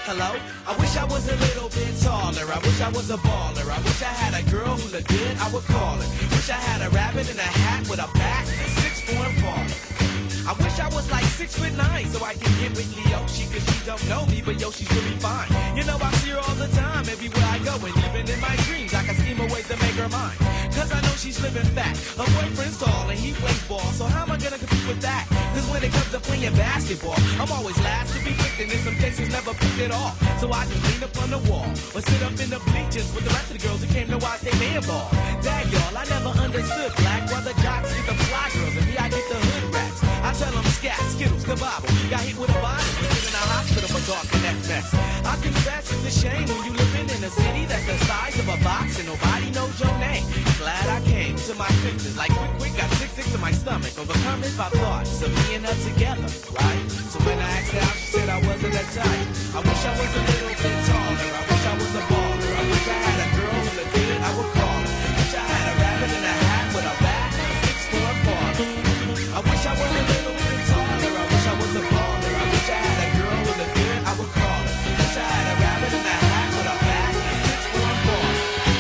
Hello? I wish I was a little bit taller. I wish I was a baller. I wish I had a girl who looked good, I would call her. Wish I had a rabbit in a hat with a bat and a 6'4" baller. I wish I was like 6'9" so I can get with Leoshi, cause she don't know me, but yo, she's really fine. You know, I see her all the time, everywhere I go, and even in my dreams, I can scheme a way to make her mine. Cause I know she's living fat, her boyfriend's tall, and he plays ball, so how am I gonna compete with that? Cause when it comes to playing basketball, I'm always last to be picked, and in some cases never picked at all. So I just lean up on the wall, or sit up in the bleachers with the rest of the girls who came to watch they man ball. Dag y'all, I never understood black, while the jocks get the fly girls, and me I get the hood rats. I tell them scat, skittles, kabobble. Got hit with a bottle, been in a hospital for talking that mess. I confess it's a shame when you living in a city that's the size of a box and nobody knows your name. Glad I came to my senses, like quick, got sick to my stomach. Overcome by thoughts of me and her together, right? So when I asked her out, she said I wasn't that type. I wish I was a little bit taller. I wish I was a baller. I wish I had a girl who looked good, I would call her. Wish I had a rabbit in a hat with a bat and a 6'4" baller. I wish I was a little bit taller. I wish I was a baller. I wish I had a girl who looked good, I would call her. Wish I had a rabbit in a hat with a bat and a 6'4" baller.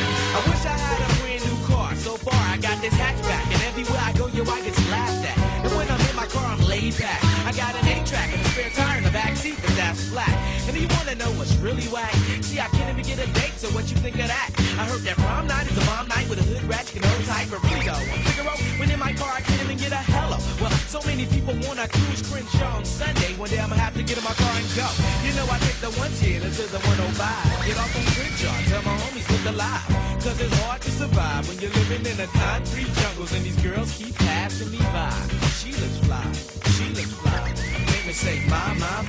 I wish I had a brand new car. So far I got this hatchback, and everywhere I go, yo, I get laughed at. And when I'm in my car, I'm laid back. I got an 8-track and a spare tire in the back seat, but that's flat. And do you wanna know what's really whack? See, I can't even get a date, so what you think of that? I heard that prom night is a bomb night with a hood rat, you can hold tight, but really though, on Figaro, when in my car, I can't even get a hello. Well, so many people wanna cruise Crenshaw on Sunday. One day I'ma have to get in my car and go. You know, I take the 110 to the 105. Get off on Crenshaw, tell my homies look alive. Cause it's hard to survive when you're living in the concrete jungles and these girls keep passing me by. She looks fly, she looks fly. Make me say, my.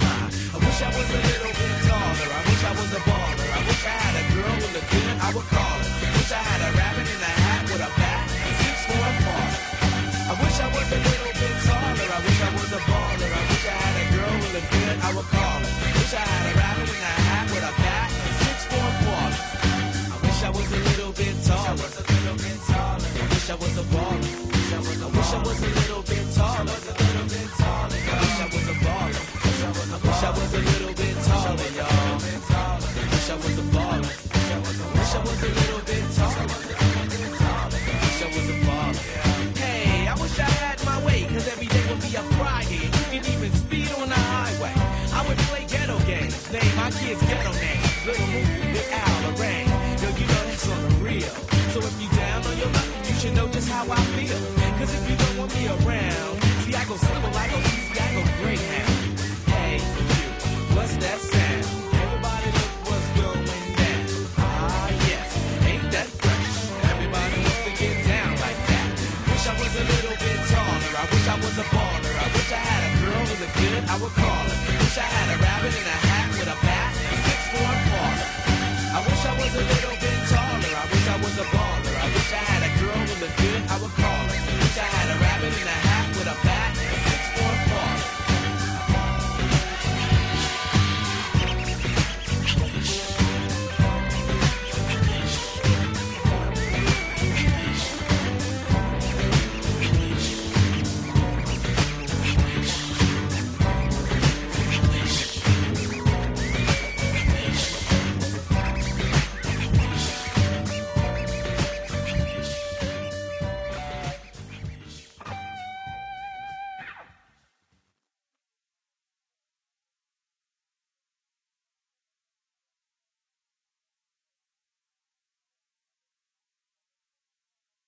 I wish I was a little bit taller. I wish I was a baller. I wish I had a girl who looked good, I would call her. Wish I had a rabbit in a hat with a bat and 6'4" baller. I wish I was a little bit taller. I wish I was a baller. I wish I had a girl who looked good, I would call her. Wish I had a rabbit in a hat with a bat and 6'4" baller. I wish I was a little bit taller. I wish I was a baller. I wish I was a little bit taller. I wish I was a baller. I wish I was a little bit taller, y'all. I wish I was a baller. I wish I was a little bit taller. I wish I was a baller. Hey, I wish I had my way, cause every day would be a Friday. You can even speed on the highway. I would play ghetto games, name my kids ghetto names. Little movie